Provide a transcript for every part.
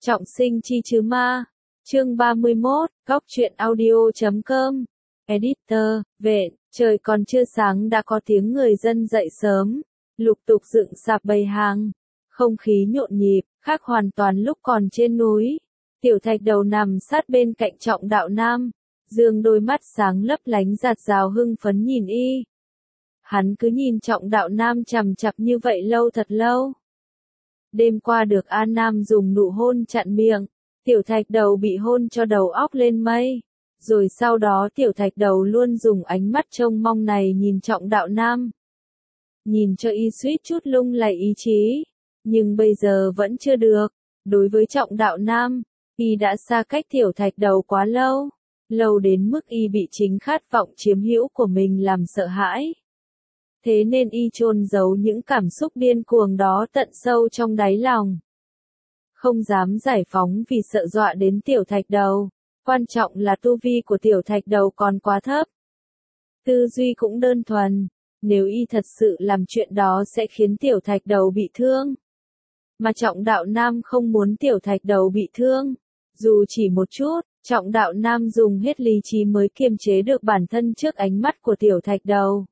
Trọng sinh chi chứ ma. Chương 31, góc truyện audio.com. Editor, Vện, trời còn chưa sáng đã có tiếng người dân dậy sớm, lục tục dựng sạp bày hàng. Không khí nhộn nhịp, khác hoàn toàn lúc còn trên núi. Tiểu Thạch Đầu nằm sát bên cạnh Trọng Đạo Nam, dương đôi mắt sáng lấp lánh rạt rào hưng phấn nhìn y. Hắn cứ nhìn Trọng Đạo Nam chằm chằm như vậy lâu thật lâu. Đêm qua được A Nam dùng nụ hôn chặn miệng, Tiểu Thạch Đầu bị hôn cho đầu óc lên mây. Rồi sau đó Tiểu Thạch Đầu luôn dùng ánh mắt trông mong này nhìn Trọng Đạo Nam. Nhìn cho y suýt chút lung lay ý chí. Nhưng bây giờ vẫn chưa được. Đối với Trọng Đạo Nam, y đã xa cách Tiểu Thạch Đầu quá lâu. Lâu đến mức y bị chính khát vọng chiếm hữu của mình làm sợ hãi. Thế nên y chôn giấu những cảm xúc điên cuồng đó tận sâu trong đáy lòng. Không dám giải phóng vì sợ dọa đến Tiểu Thạch Đầu. Quan trọng là tu vi của Tiểu Thạch Đầu còn quá thấp. Tư duy cũng đơn thuần. Nếu y thật sự làm chuyện đó sẽ khiến Tiểu Thạch Đầu bị thương. Mà Trọng Đạo Nam không muốn Tiểu Thạch Đầu bị thương. Dù chỉ một chút, Trọng Đạo Nam dùng hết lý trí mới kiềm chế được bản thân trước ánh mắt của Tiểu Thạch Đầu.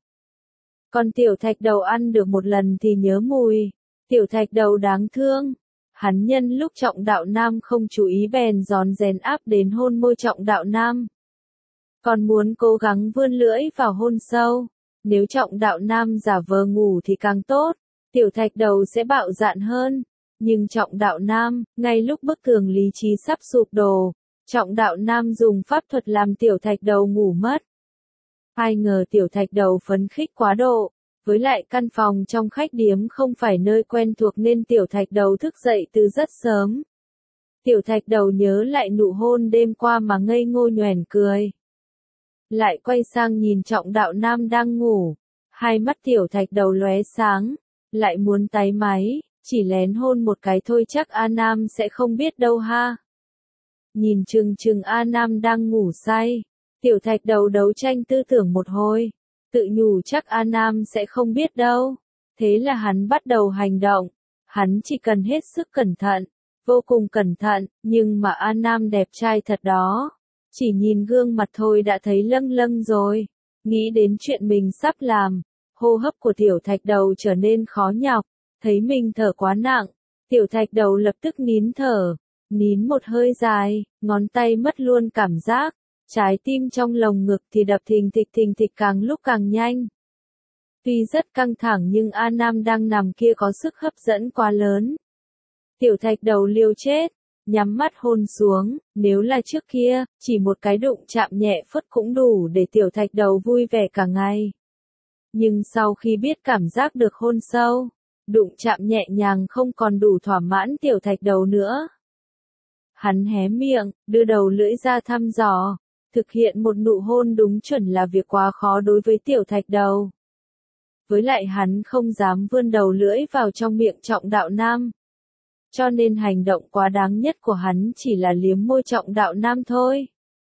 Còn Tiểu Thạch Đầu ăn được một lần thì nhớ mùi. Tiểu Thạch Đầu đáng thương. Hắn nhân lúc Trọng Đạo Nam không chú ý bèn rón rén áp đến hôn môi Trọng Đạo Nam. Còn muốn cố gắng vươn lưỡi vào hôn sâu. Nếu Trọng Đạo Nam giả vờ ngủ thì càng tốt. Tiểu Thạch Đầu sẽ bạo dạn hơn. Nhưng Trọng Đạo Nam, ngay lúc bức tường lý trí sắp sụp đổ, Trọng Đạo Nam dùng pháp thuật làm Tiểu Thạch Đầu ngủ mất. Ai ngờ Tiểu Thạch Đầu phấn khích quá độ, với lại căn phòng trong khách điếm không phải nơi quen thuộc nên Tiểu Thạch Đầu thức dậy từ rất sớm. Tiểu Thạch Đầu nhớ lại nụ hôn đêm qua mà ngây ngô nhoẻn cười. Lại quay sang nhìn Trọng Đạo Nam đang ngủ, hai mắt Tiểu Thạch Đầu lóe sáng, lại muốn táy máy, chỉ lén hôn một cái thôi chắc A Nam sẽ không biết đâu ha. Nhìn chừng A Nam đang ngủ say. Tiểu Thạch Đầu đấu tranh tư tưởng một hồi, tự nhủ chắc A Nam sẽ không biết đâu. Thế là hắn bắt đầu hành động, hắn chỉ cần hết sức cẩn thận, vô cùng cẩn thận, nhưng mà A Nam đẹp trai thật đó. Chỉ nhìn gương mặt thôi đã thấy lâng lâng rồi, nghĩ đến chuyện mình sắp làm, hô hấp của Tiểu Thạch Đầu trở nên khó nhọc, thấy mình thở quá nặng, Tiểu Thạch Đầu lập tức nín thở, nín một hơi dài, ngón tay mất luôn cảm giác. Trái tim trong lồng ngực thì đập thình thịch càng lúc càng nhanh. Tuy rất căng thẳng nhưng A Nam đang nằm kia có sức hấp dẫn quá lớn. Tiểu Thạch Đầu liều chết, nhắm mắt hôn xuống, nếu là trước kia, chỉ một cái đụng chạm nhẹ phất cũng đủ để Tiểu Thạch Đầu vui vẻ cả ngày. Nhưng sau khi biết cảm giác được hôn sâu, đụng chạm nhẹ nhàng không còn đủ thỏa mãn Tiểu Thạch Đầu nữa. Hắn hé miệng, đưa đầu lưỡi ra thăm dò. Thực hiện một nụ hôn đúng chuẩn là việc quá khó đối với Tiểu Thạch Đầu. Với lại hắn không dám vươn đầu lưỡi vào trong miệng Trọng Đạo Nam. Cho nên hành động quá đáng nhất của hắn chỉ là liếm môi Trọng Đạo Nam thôi.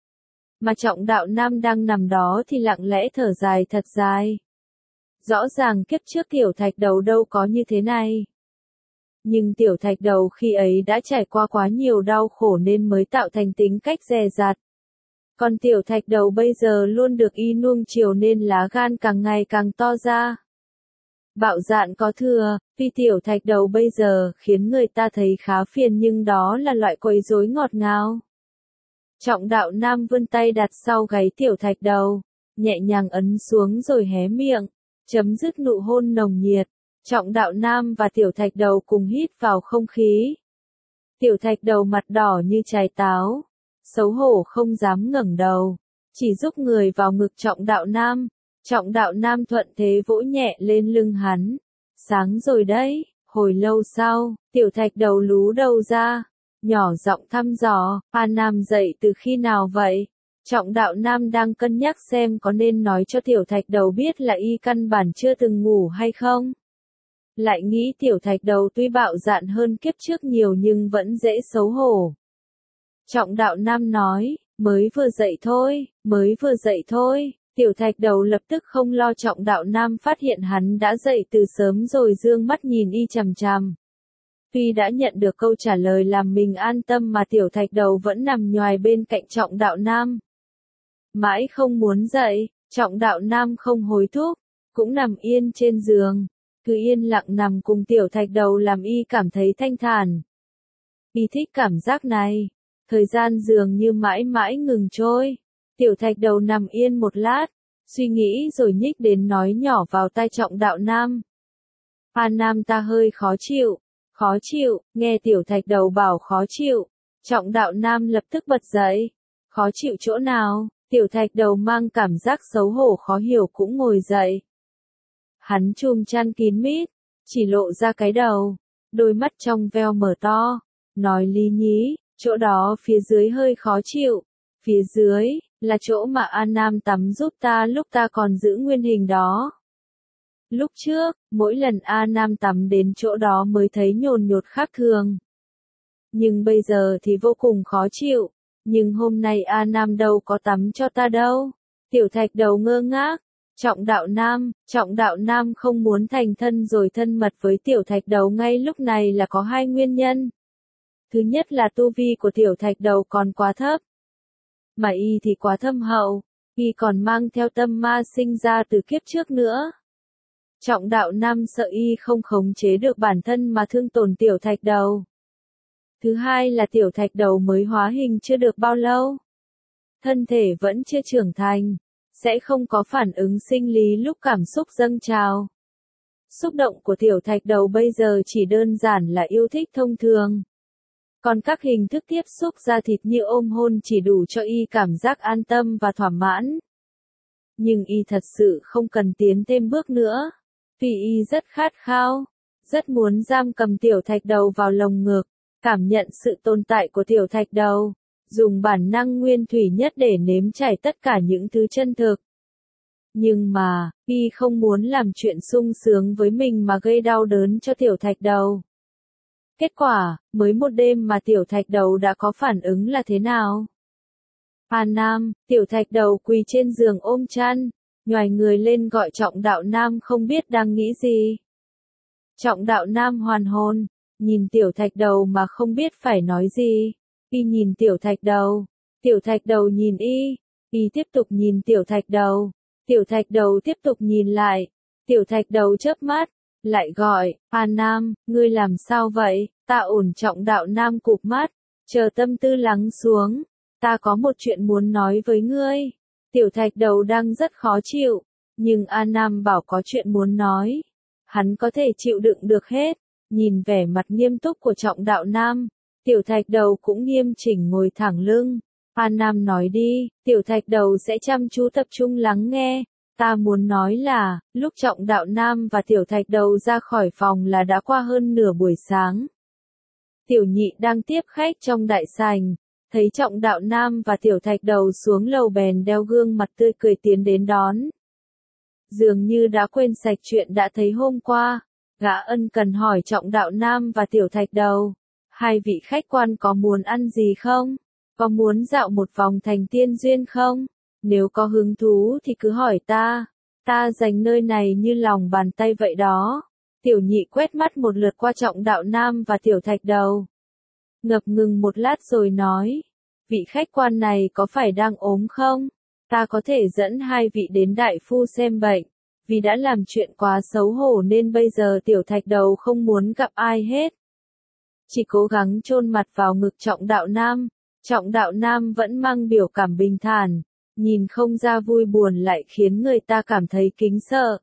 Mà Trọng Đạo Nam đang nằm đó thì lặng lẽ thở dài thật dài. Rõ ràng kiếp trước Tiểu Thạch Đầu đâu có như thế này. Nhưng Tiểu Thạch Đầu khi ấy đã trải qua quá nhiều đau khổ nên mới tạo thành tính cách dè dặt. Còn Tiểu Thạch Đầu bây giờ luôn được y nuông chiều nên lá gan càng ngày càng to ra. Bạo dạn có thừa, vì Tiểu Thạch Đầu bây giờ khiến người ta thấy khá phiền nhưng đó là loại quấy rối ngọt ngào. Trọng Đạo Nam vươn tay đặt sau gáy Tiểu Thạch Đầu, nhẹ nhàng ấn xuống rồi hé miệng, chấm dứt nụ hôn nồng nhiệt. Trọng Đạo Nam và Tiểu Thạch Đầu cùng hít vào không khí. Tiểu Thạch Đầu mặt đỏ như trái táo. Xấu hổ không dám ngẩng đầu, chỉ giúp người vào ngực Trọng Đạo Nam. Trọng Đạo Nam thuận thế vỗ nhẹ lên lưng hắn. Sáng rồi đấy. Hồi lâu sau, Tiểu Thạch Đầu lú đầu ra, nhỏ giọng thăm dò, A Nam dậy từ khi nào vậy? Trọng Đạo Nam đang cân nhắc xem có nên nói cho Tiểu Thạch Đầu biết là y căn bản chưa từng ngủ hay không. Lại nghĩ Tiểu Thạch Đầu tuy bạo dạn hơn kiếp trước nhiều nhưng vẫn dễ xấu hổ. Trọng Đạo Nam nói, mới vừa dậy thôi. Tiểu Thạch Đầu lập tức không lo Trọng Đạo Nam phát hiện hắn đã dậy từ sớm rồi dương mắt nhìn y chằm chằm. Tuy đã nhận được câu trả lời làm mình an tâm mà tiểu thạch đầu vẫn nằm nhoài bên cạnh Trọng Đạo Nam. Mãi không muốn dậy, Trọng Đạo Nam không hối thúc, cũng nằm yên trên giường, cứ yên lặng nằm cùng tiểu thạch đầu làm y cảm thấy thanh thản. Y thích cảm giác này, thời gian dường như mãi mãi ngừng trôi. Tiểu thạch đầu nằm yên một lát, suy nghĩ rồi nhích đến nói nhỏ vào tai Trọng Đạo Nam. A Nam ta hơi khó chịu, nghe tiểu thạch đầu bảo khó chịu, Trọng Đạo Nam lập tức bật dậy. Khó chịu chỗ nào? Tiểu thạch đầu mang cảm giác xấu hổ khó hiểu cũng ngồi dậy. Hắn chùm chăn kín mít, chỉ lộ ra cái đầu, đôi mắt trong veo mở to, nói lý nhí, chỗ đó phía dưới hơi khó chịu, phía dưới, là chỗ mà A Nam tắm giúp ta lúc ta còn giữ nguyên hình đó. Lúc trước, mỗi lần A Nam tắm đến chỗ đó mới thấy nhồn nhột khác thường. Nhưng bây giờ thì vô cùng khó chịu, nhưng hôm nay A Nam đâu có tắm cho ta đâu. Tiểu thạch đầu ngơ ngác, Trọng Đạo Nam không muốn thành thân rồi thân mật với tiểu thạch đầu ngay lúc này là có hai nguyên nhân. Thứ nhất là tu vi của tiểu thạch đầu còn quá thấp. Mà y thì quá thâm hậu, y còn mang theo tâm ma sinh ra từ kiếp trước nữa. Trọng Đạo Nam sợ y không khống chế được bản thân mà thương tổn tiểu thạch đầu. Thứ hai là tiểu thạch đầu mới hóa hình chưa được bao lâu. Thân thể vẫn chưa trưởng thành, sẽ không có phản ứng sinh lý lúc cảm xúc dâng trào. Xúc động của tiểu thạch đầu bây giờ chỉ đơn giản là yêu thích thông thường. Còn các hình thức tiếp xúc da thịt như ôm hôn chỉ đủ cho y cảm giác an tâm và thỏa mãn. Nhưng y thật sự không cần tiến thêm bước nữa. Vì y rất khát khao, rất muốn giam cầm tiểu thạch đầu vào lồng ngực, cảm nhận sự tồn tại của tiểu thạch đầu, dùng bản năng nguyên thủy nhất để nếm trải tất cả những thứ chân thực. Nhưng mà, y không muốn làm chuyện sung sướng với mình mà gây đau đớn cho tiểu thạch đầu. Kết quả, mới một đêm mà tiểu thạch đầu đã có phản ứng là thế nào? A Nam, tiểu thạch đầu quỳ trên giường ôm chăn, nhoài người lên gọi Trọng Đạo Nam không biết đang nghĩ gì. Trọng Đạo Nam hoàn hồn, nhìn tiểu thạch đầu mà không biết phải nói gì. Y nhìn tiểu thạch đầu nhìn y tiếp tục nhìn tiểu thạch đầu tiếp tục nhìn lại. Tiểu thạch đầu chớp mắt, lại gọi, A Nam, ngươi làm sao vậy? Ta ổn. Trọng Đạo Nam cụp mắt, chờ tâm tư lắng xuống. Ta có một chuyện muốn nói với ngươi. Tiểu thạch đầu đang rất khó chịu, nhưng A Nam bảo có chuyện muốn nói. Hắn có thể chịu đựng được hết. Nhìn vẻ mặt nghiêm túc của Trọng Đạo Nam, tiểu thạch đầu cũng nghiêm chỉnh ngồi thẳng lưng. A Nam nói đi, tiểu thạch đầu sẽ chăm chú tập trung lắng nghe. Ta muốn nói là, lúc Trọng Đạo Nam và tiểu thạch đầu ra khỏi phòng là đã qua hơn nửa buổi sáng. Tiểu nhị đang tiếp khách trong đại sảnh, thấy Trọng Đạo Nam và tiểu thạch đầu xuống lầu bèn đeo gương mặt tươi cười tiến đến đón. Dường như đã quên sạch chuyện đã thấy hôm qua, gã ân cần hỏi Trọng Đạo Nam và tiểu thạch đầu. Hai vị khách quan có muốn ăn gì không? Có muốn dạo một vòng thành Tiên Duyên không? Nếu có hứng thú thì cứ hỏi ta. Ta dành nơi này như lòng bàn tay vậy đó. Tiểu nhị quét mắt một lượt qua Trọng Đạo Nam và tiểu thạch đầu. Ngập ngừng một lát rồi nói. Vị khách quan này có phải đang ốm không? Ta có thể dẫn hai vị đến đại phu xem bệnh. Vì đã làm chuyện quá xấu hổ nên bây giờ tiểu thạch đầu không muốn gặp ai hết. Chỉ cố gắng chôn mặt vào ngực Trọng Đạo Nam. Trọng Đạo Nam vẫn mang biểu cảm bình thản, nhìn không ra vui buồn lại khiến người ta cảm thấy kính sợ.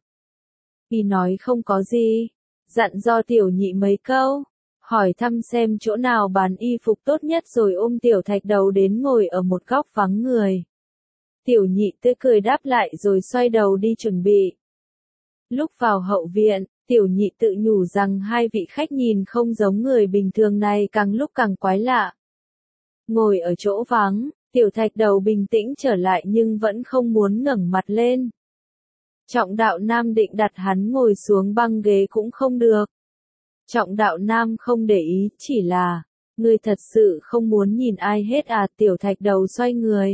Y nói không có gì, dặn do tiểu nhị mấy câu, hỏi thăm xem chỗ nào bán y phục tốt nhất rồi ôm tiểu thạch đầu đến ngồi ở một góc vắng người. Tiểu nhị tươi cười đáp lại rồi xoay đầu đi chuẩn bị. Lúc vào hậu viện, tiểu nhị tự nhủ rằng hai vị khách nhìn không giống người bình thường này càng lúc càng quái lạ. Ngồi ở chỗ vắng, tiểu thạch đầu bình tĩnh trở lại nhưng vẫn không muốn ngẩng mặt lên. Trọng Đạo Nam định đặt hắn ngồi xuống băng ghế cũng không được. Trọng Đạo Nam không để ý, chỉ là, ngươi thật sự không muốn nhìn ai hết à? Tiểu thạch đầu xoay người,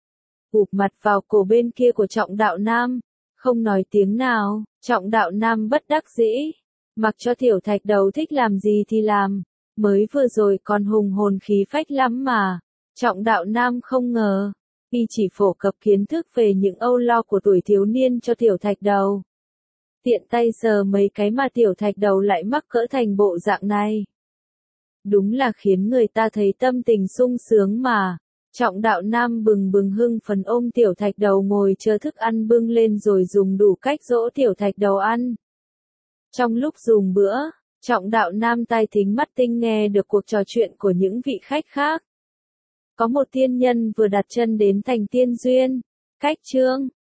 ụp mặt vào cổ bên kia của Trọng Đạo Nam, không nói tiếng nào. Trọng Đạo Nam bất đắc dĩ, Mặc cho tiểu thạch đầu thích làm gì thì làm, mới vừa rồi còn hùng hồn khí phách lắm mà. Trọng đạo nam không ngờ, y chỉ phổ cập kiến thức về những âu lo của tuổi thiếu niên cho tiểu thạch đầu. Tiện tay sờ mấy cái mà tiểu thạch đầu lại mắc cỡ thành bộ dạng này. Đúng là khiến người ta thấy tâm tình sung sướng mà. Trọng đạo nam bừng bừng hưng phấn ôm tiểu thạch đầu ngồi chờ thức ăn bưng lên rồi dùng đủ cách dỗ tiểu thạch đầu ăn. Trong lúc dùng bữa, trọng đạo nam tai thính mắt tinh nghe được cuộc trò chuyện của những vị khách khác. Có một tiên nhân vừa đặt chân đến thành tiên duyên, cách chương